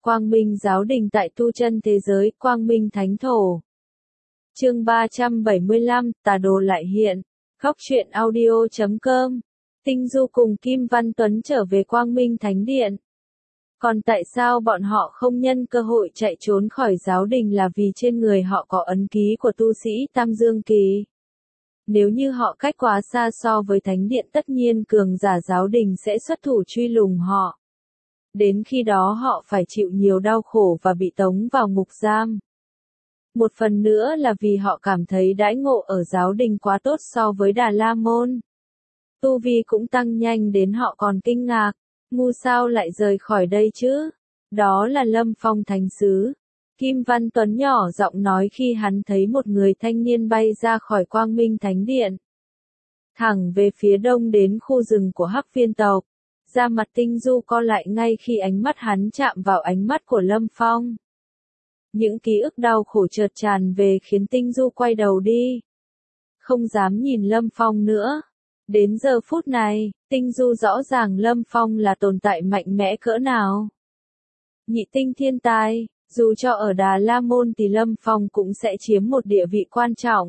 Quang Minh giáo đình tại tu chân thế giới, Quang Minh thánh thổ. Chương 375, tà đồ lại hiện. Góc truyện audio.com. Tinh Du cùng Kim Văn Tuấn trở về Quang Minh Thánh Điện. Còn tại sao bọn họ không nhân cơ hội chạy trốn khỏi giáo đình là vì trên người họ có ấn ký của tu sĩ Tam Dương Kỳ. Nếu như họ cách quá xa so với Thánh Điện, tất nhiên cường giả giáo đình sẽ xuất thủ truy lùng họ. Đến khi đó họ phải chịu nhiều đau khổ và bị tống vào ngục giam. Một phần nữa là vì họ cảm thấy đãi ngộ ở giáo đình quá tốt so với Đà La Môn. Tu vi cũng tăng nhanh đến họ còn kinh ngạc, ngu sao lại rời khỏi đây chứ? Đó là Lâm Phong Thánh Sứ. Kim Văn Tuấn nhỏ giọng nói khi hắn thấy một người thanh niên bay ra khỏi Quang Minh Thánh Điện. Thẳng về phía đông đến khu rừng của Hắc Viên tộc. Da mặt Tinh Du co lại ngay khi ánh mắt hắn chạm vào ánh mắt của Lâm Phong. Những ký ức đau khổ chợt tràn về khiến Tinh Du quay đầu đi. Không dám nhìn Lâm Phong nữa. Đến giờ phút này, Tinh Du rõ ràng Lâm Phong là tồn tại mạnh mẽ cỡ nào. Nhị tinh thiên tài, dù cho ở Đà La Môn thì Lâm Phong cũng sẽ chiếm một địa vị quan trọng.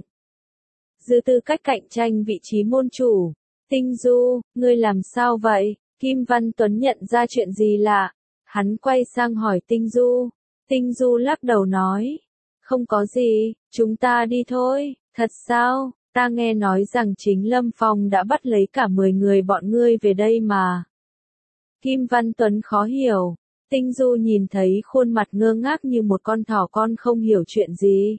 Dưới tư cách cạnh tranh vị trí môn chủ, Tinh Du, ngươi làm sao vậy? Kim Văn Tuấn nhận ra chuyện gì lạ. Hắn quay sang hỏi Tinh Du. Tinh Du lắc đầu nói. Không có gì, chúng ta đi thôi. Thật sao? Ta nghe nói rằng chính Lâm Phong đã bắt lấy cả 10 người bọn ngươi về đây mà. Kim Văn Tuấn khó hiểu. Tinh Du nhìn thấy khuôn mặt ngơ ngác như một con thỏ con không hiểu chuyện gì.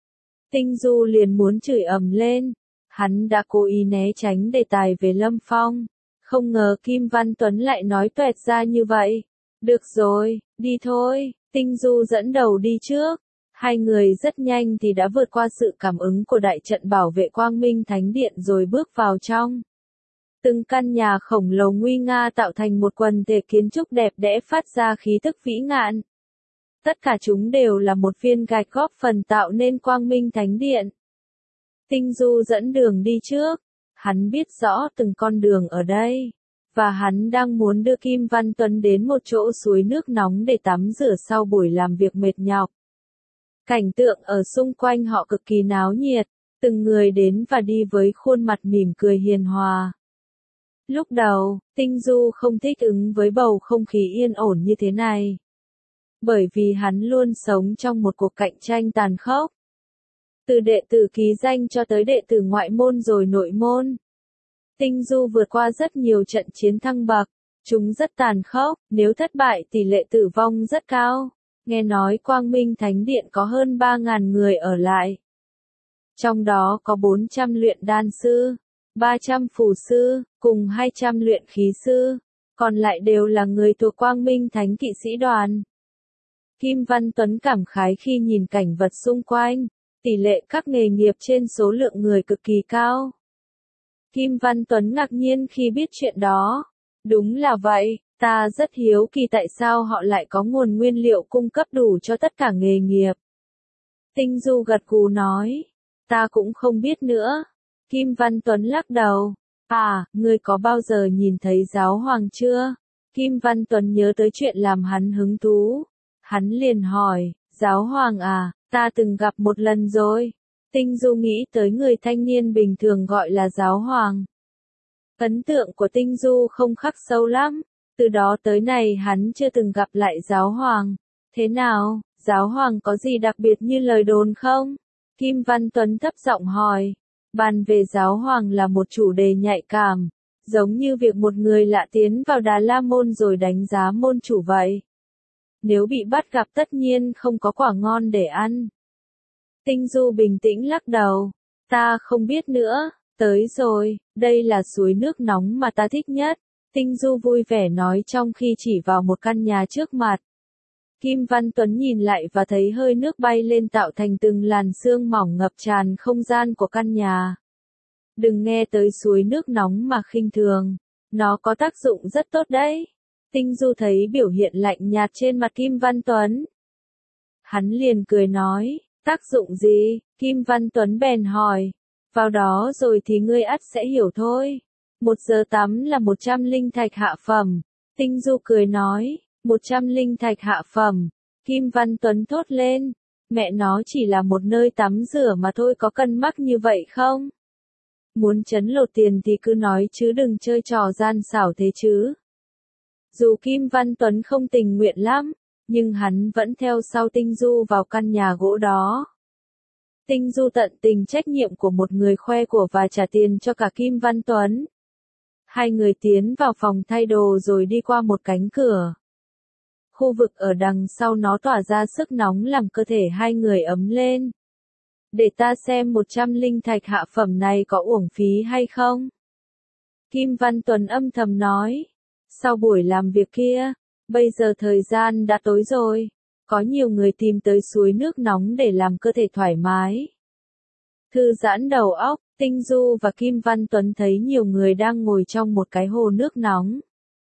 Tinh Du liền muốn chửi ầm lên. Hắn đã cố ý né tránh đề tài về Lâm Phong. Không ngờ Kim Văn Tuấn lại nói toẹt ra như vậy. Được rồi, đi thôi. Tinh Du dẫn đầu đi trước. Hai người rất nhanh thì đã vượt qua sự cảm ứng của đại trận bảo vệ Quang Minh Thánh Điện rồi bước vào trong. Từng căn nhà khổng lồ nguy nga tạo thành một quần thể kiến trúc đẹp đẽ phát ra khí tức vĩ ngạn. Tất cả chúng đều là một viên gạch góp phần tạo nên Quang Minh Thánh Điện. Tinh Du dẫn đường đi trước. Hắn biết rõ từng con đường ở đây. Và hắn đang muốn đưa Kim Văn Tuấn đến một chỗ suối nước nóng để tắm rửa sau buổi làm việc mệt nhọc. Cảnh tượng ở xung quanh họ cực kỳ náo nhiệt, từng người đến và đi với khuôn mặt mỉm cười hiền hòa. Lúc đầu, Tinh Du không thích ứng với bầu không khí yên ổn như thế này. Bởi vì hắn luôn sống trong một cuộc cạnh tranh tàn khốc. Từ đệ tử ký danh cho tới đệ tử ngoại môn rồi nội môn. Tinh Du vượt qua rất nhiều trận chiến thăng bậc, chúng rất tàn khốc, nếu thất bại tỷ lệ tử vong rất cao. Nghe nói Quang Minh Thánh Điện có hơn 3.000 người ở lại. Trong đó có 400 luyện đan sư, 300 phù sư, cùng 200 luyện khí sư, còn lại đều là người thuộc Quang Minh Thánh Kỵ Sĩ Đoàn. Kim Văn Tuấn cảm khái khi nhìn cảnh vật xung quanh, tỷ lệ các nghề nghiệp trên số lượng người cực kỳ cao. Kim Văn Tuấn ngạc nhiên khi biết chuyện đó. Đúng là vậy, ta rất hiếu kỳ tại sao họ lại có nguồn nguyên liệu cung cấp đủ cho tất cả nghề nghiệp. Tinh Du gật gù nói, ta cũng không biết nữa. Kim Văn Tuấn lắc đầu, ngươi có bao giờ nhìn thấy giáo hoàng chưa? Kim Văn Tuấn nhớ tới chuyện làm hắn hứng thú. Hắn liền hỏi, giáo hoàng à, ta từng gặp một lần rồi. Tinh Du nghĩ tới người thanh niên bình thường gọi là giáo hoàng. Ấn tượng của Tinh Du không khắc sâu lắm, từ đó tới nay hắn chưa từng gặp lại giáo hoàng. Thế nào, giáo hoàng có gì đặc biệt như lời đồn không? Kim Văn Tuấn thấp giọng hỏi. Bàn về giáo hoàng là một chủ đề nhạy cảm, giống như việc một người lạ tiến vào Đà La Môn rồi đánh giá môn chủ vậy. Nếu bị bắt gặp tất nhiên không có quả ngon để ăn. Tinh Du bình tĩnh lắc đầu. Ta không biết nữa, tới rồi, đây là suối nước nóng mà ta thích nhất. Tinh Du vui vẻ nói trong khi chỉ vào một căn nhà trước mặt. Kim Văn Tuấn nhìn lại và thấy hơi nước bay lên tạo thành từng làn sương mỏng ngập tràn không gian của căn nhà. Đừng nghe tới suối nước nóng mà khinh thường, nó có tác dụng rất tốt đấy. Tinh Du thấy biểu hiện lạnh nhạt trên mặt Kim Văn Tuấn. Hắn liền cười nói. Tác dụng gì? Kim Văn Tuấn bèn hỏi. Vào đó rồi thì ngươi ắt sẽ hiểu thôi. 1 giờ tắm là 100 linh thạch hạ phẩm. Tinh Du cười nói. 100 linh thạch hạ phẩm. Kim Văn Tuấn thốt lên. Mẹ nó chỉ là một nơi tắm rửa mà thôi, có cân mắc như vậy không? Muốn trấn lột tiền thì cứ nói chứ đừng chơi trò gian xảo thế chứ. Dù Kim Văn Tuấn không tình nguyện lắm, nhưng hắn vẫn theo sau Tinh Du vào căn nhà gỗ đó. Tinh Du tận tình trách nhiệm của một người khoe của và trả tiền cho cả Kim Văn Tuấn. Hai người tiến vào phòng thay đồ rồi đi qua một cánh cửa. Khu vực ở đằng sau nó tỏa ra sức nóng làm cơ thể hai người ấm lên. Để ta xem 100 linh thạch hạ phẩm này có uổng phí hay không? Kim Văn Tuấn âm thầm nói. Sau buổi làm việc kia, bây giờ thời gian đã tối rồi. Có nhiều người tìm tới suối nước nóng để làm cơ thể thoải mái. Thư giãn đầu óc, Tinh Du và Kim Văn Tuấn thấy nhiều người đang ngồi trong một cái hồ nước nóng.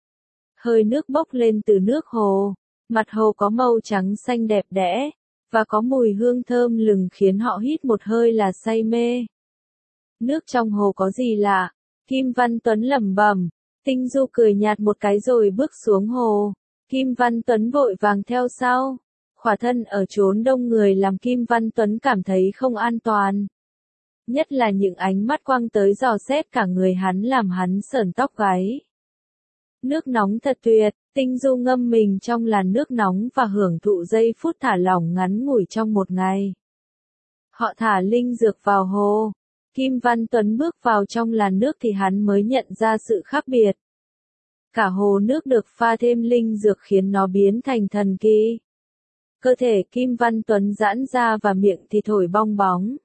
Hơi nước bốc lên từ nước hồ, mặt hồ có màu trắng xanh đẹp đẽ, và có mùi hương thơm lừng khiến họ hít một hơi là say mê. Nước trong hồ có gì lạ? Kim Văn Tuấn lẩm bẩm. Tinh Du cười nhạt một cái rồi bước xuống hồ. Kim Văn Tuấn vội vàng theo sau. Khỏa thân ở chốn đông người làm Kim Văn Tuấn cảm thấy không an toàn. Nhất là những ánh mắt quăng tới dò xét cả người hắn làm hắn sởn tóc gáy. Nước nóng thật tuyệt, Tinh Du ngâm mình trong làn nước nóng và hưởng thụ giây phút thả lỏng ngắn ngủi trong một ngày. Họ thả linh dược vào hồ. Kim Văn Tuấn bước vào trong làn nước thì hắn mới nhận ra sự khác biệt. Cả hồ nước được pha thêm linh dược khiến nó biến thành thần kỳ. Cơ thể Kim Văn Tuấn giãn ra và miệng thì thổi bong bóng.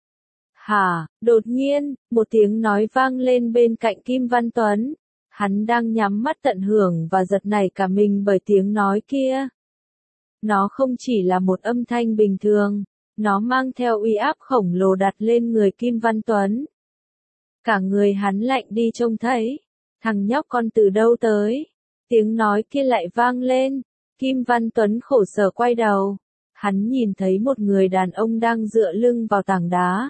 Hả, đột nhiên, một tiếng nói vang lên bên cạnh Kim Văn Tuấn. Hắn đang nhắm mắt tận hưởng và giật nảy cả mình bởi tiếng nói kia. Nó không chỉ là một âm thanh bình thường, nó mang theo uy áp khổng lồ đặt lên người Kim Văn Tuấn. Cả người hắn lạnh đi trông thấy. Thằng nhóc con từ đâu tới? Tiếng nói kia lại vang lên. Kim Văn Tuấn khổ sở quay đầu. Hắn nhìn thấy một người đàn ông đang dựa lưng vào tảng đá.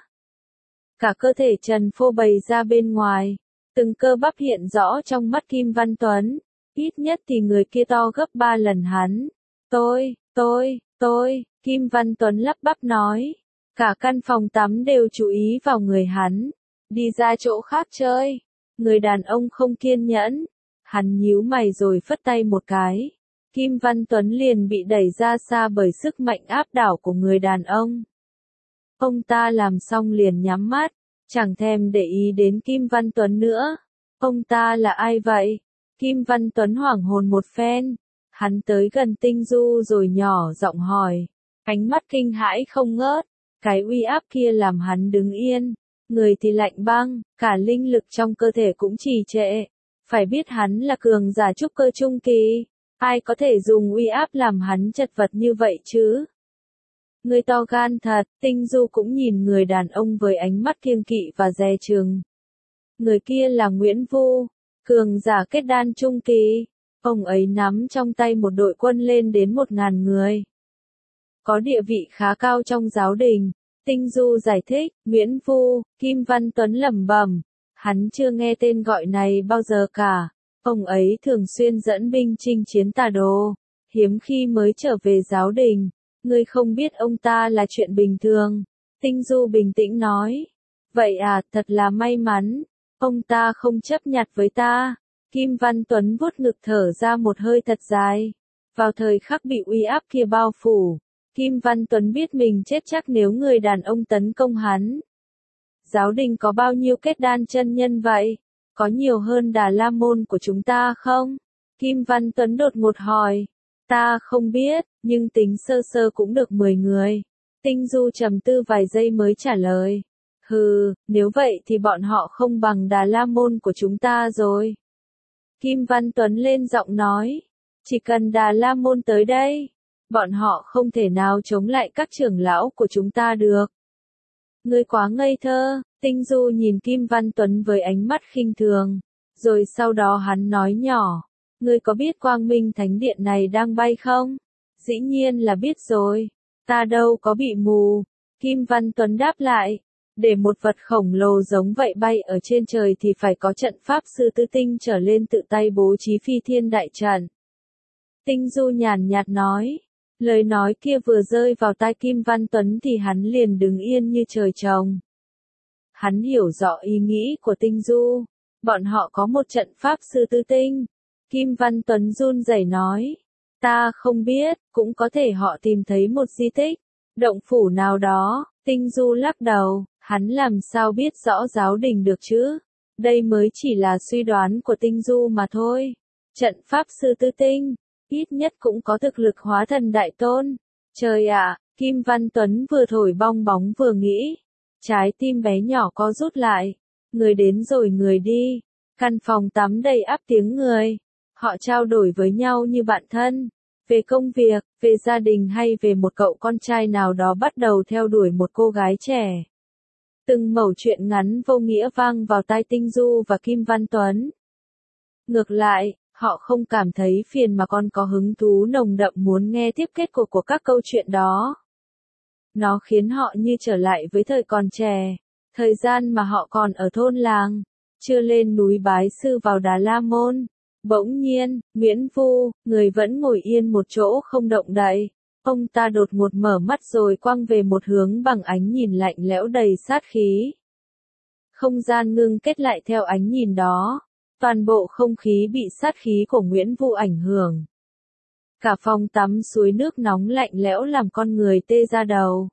Cả cơ thể trần phô bày ra bên ngoài. Từng cơ bắp hiện rõ trong mắt Kim Văn Tuấn. Ít nhất thì người kia to gấp 3 lần hắn. Tôi, Kim Văn Tuấn lắp bắp nói. Cả căn phòng tắm đều chú ý vào người hắn. Đi ra chỗ khác chơi. Người đàn ông không kiên nhẫn. Hắn nhíu mày rồi phất tay một cái. Kim Văn Tuấn liền bị đẩy ra xa bởi sức mạnh áp đảo của người đàn ông. Ông ta làm xong liền nhắm mắt, chẳng thèm để ý đến Kim Văn Tuấn nữa. Ông ta là ai vậy? Kim Văn Tuấn hoảng hồn một phen. Hắn tới gần Tinh Du rồi nhỏ giọng hỏi. Ánh mắt kinh hãi không ngớt. Cái uy áp kia làm hắn đứng yên. Người thì lạnh băng, cả linh lực trong cơ thể cũng trì trệ. Phải biết hắn là cường giả trúc cơ trung kỳ. Ai có thể dùng uy áp làm hắn chật vật như vậy chứ? Người to gan thật, Tinh Du cũng nhìn người đàn ông với ánh mắt kiêng kỵ và dè chừng. Người kia là Nguyễn Vu, cường giả kết đan trung kỳ. Ông ấy nắm trong tay một đội quân lên đến 1.000 người. Có địa vị khá cao trong giáo đình. Tinh Du giải thích, Nguyễn Vu, Kim Văn Tuấn lẩm bẩm. Hắn chưa nghe tên gọi này bao giờ cả. Ông ấy thường xuyên dẫn binh chinh chiến Tà Đồ. Hiếm khi mới trở về giáo đình. Ngươi không biết ông ta là chuyện bình thường. Tinh Du bình tĩnh nói. Vậy à, thật là may mắn. Ông ta không chấp nhặt với ta. Kim Văn Tuấn vuốt ngực thở ra một hơi thật dài. Vào thời khắc bị uy áp kia bao phủ, Kim Văn Tuấn biết mình chết chắc nếu người đàn ông tấn công hắn. Giáo đình có bao nhiêu kết đan chân nhân vậy? Có nhiều hơn Đà La Môn của chúng ta không? Kim Văn Tuấn đột ngột hỏi. Ta không biết, nhưng tính sơ sơ cũng được 10 người. Tinh Du trầm tư vài giây mới trả lời. Hừ, nếu vậy thì bọn họ không bằng Đà La Môn của chúng ta rồi. Kim Văn Tuấn lên giọng nói. Chỉ cần Đà La Môn tới đây, bọn họ không thể nào chống lại các trưởng lão của chúng ta được. Ngươi quá ngây thơ. Tinh Du nhìn Kim Văn Tuấn với ánh mắt khinh thường. Rồi sau đó hắn nói nhỏ. Ngươi có biết Quang Minh Thánh Điện này đang bay không? Dĩ nhiên là biết rồi. Ta đâu có bị mù. Kim Văn Tuấn đáp lại. Để một vật khổng lồ giống vậy bay ở trên trời thì phải có trận pháp sư tứ tinh trở lên tự tay bố trí phi thiên đại trận. Tinh Du nhàn nhạt nói. Lời nói kia vừa rơi vào tai Kim Văn Tuấn thì hắn liền đứng yên như trời trồng. Hắn hiểu rõ ý nghĩ của Tinh Du. Bọn họ có một trận pháp sư tư tinh. Kim Văn Tuấn run rẩy nói. Ta không biết, cũng có thể họ tìm thấy một di tích, động phủ nào đó. Tinh Du lắc đầu, hắn làm sao biết rõ giáo đình được chứ? Đây mới chỉ là suy đoán của Tinh Du mà thôi. Trận pháp sư tư tinh, ít nhất cũng có thực lực hóa thần đại tôn. Trời ạ, Kim Văn Tuấn vừa thổi bong bóng vừa nghĩ. Trái tim bé nhỏ có rút lại. Người đến rồi người đi. Căn phòng tắm đầy ắp tiếng người. Họ trao đổi với nhau như bạn thân. Về công việc, về gia đình hay về một cậu con trai nào đó bắt đầu theo đuổi một cô gái trẻ. Từng mẩu chuyện ngắn vô nghĩa vang vào tai Tinh Du và Kim Văn Tuấn. Ngược lại, họ không cảm thấy phiền mà còn có hứng thú nồng đậm muốn nghe tiếp kết của các câu chuyện đó. Nó khiến họ như trở lại với thời còn trẻ, thời gian mà họ còn ở thôn làng, chưa lên núi bái sư vào Đà La Môn. Bỗng nhiên, Nguyễn Vu, người vẫn ngồi yên một chỗ không động đậy. Ông ta đột ngột mở mắt rồi quăng về một hướng bằng ánh nhìn lạnh lẽo đầy sát khí. Không gian ngưng kết lại theo ánh nhìn đó. Toàn bộ không khí bị sát khí của Nguyễn Vu ảnh hưởng. Cả phòng tắm suối nước nóng lạnh lẽo làm con người tê ra đầu.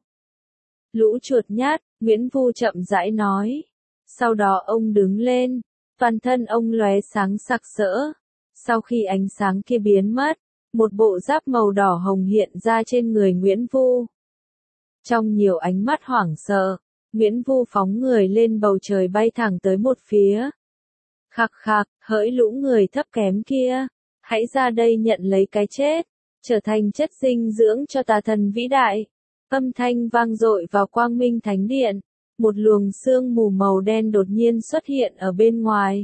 Lũ chuột nhát, Nguyễn Vu chậm rãi nói. Sau đó ông đứng lên, toàn thân ông lóe sáng sặc sỡ. Sau khi ánh sáng kia biến mất, một bộ giáp màu đỏ hồng hiện ra trên người Nguyễn Vu. Trong nhiều ánh mắt hoảng sợ, Nguyễn Vu phóng người lên bầu trời bay thẳng tới một phía. Khạc khạc, hỡi lũ người thấp kém kia, hãy ra đây nhận lấy cái chết, trở thành chất dinh dưỡng cho tà thần vĩ đại. Âm thanh vang dội vào Quang Minh Thánh Điện, một luồng sương mù màu đen đột nhiên xuất hiện ở bên ngoài.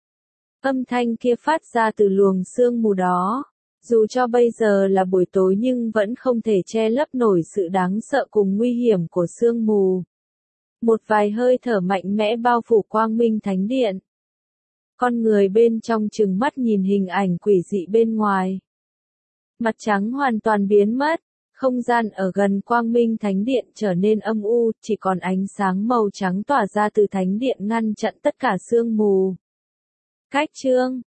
Âm thanh kia phát ra từ luồng sương mù đó, dù cho bây giờ là buổi tối nhưng vẫn không thể che lấp nổi sự đáng sợ cùng nguy hiểm của sương mù. Một vài hơi thở mạnh mẽ bao phủ Quang Minh Thánh Điện. Con người bên trong trừng mắt nhìn hình ảnh quỷ dị bên ngoài. Mặt trắng hoàn toàn biến mất, không gian ở gần Quang Minh Thánh Điện trở nên âm u, chỉ còn ánh sáng màu trắng tỏa ra từ Thánh Điện ngăn chặn tất cả sương mù. Cách chương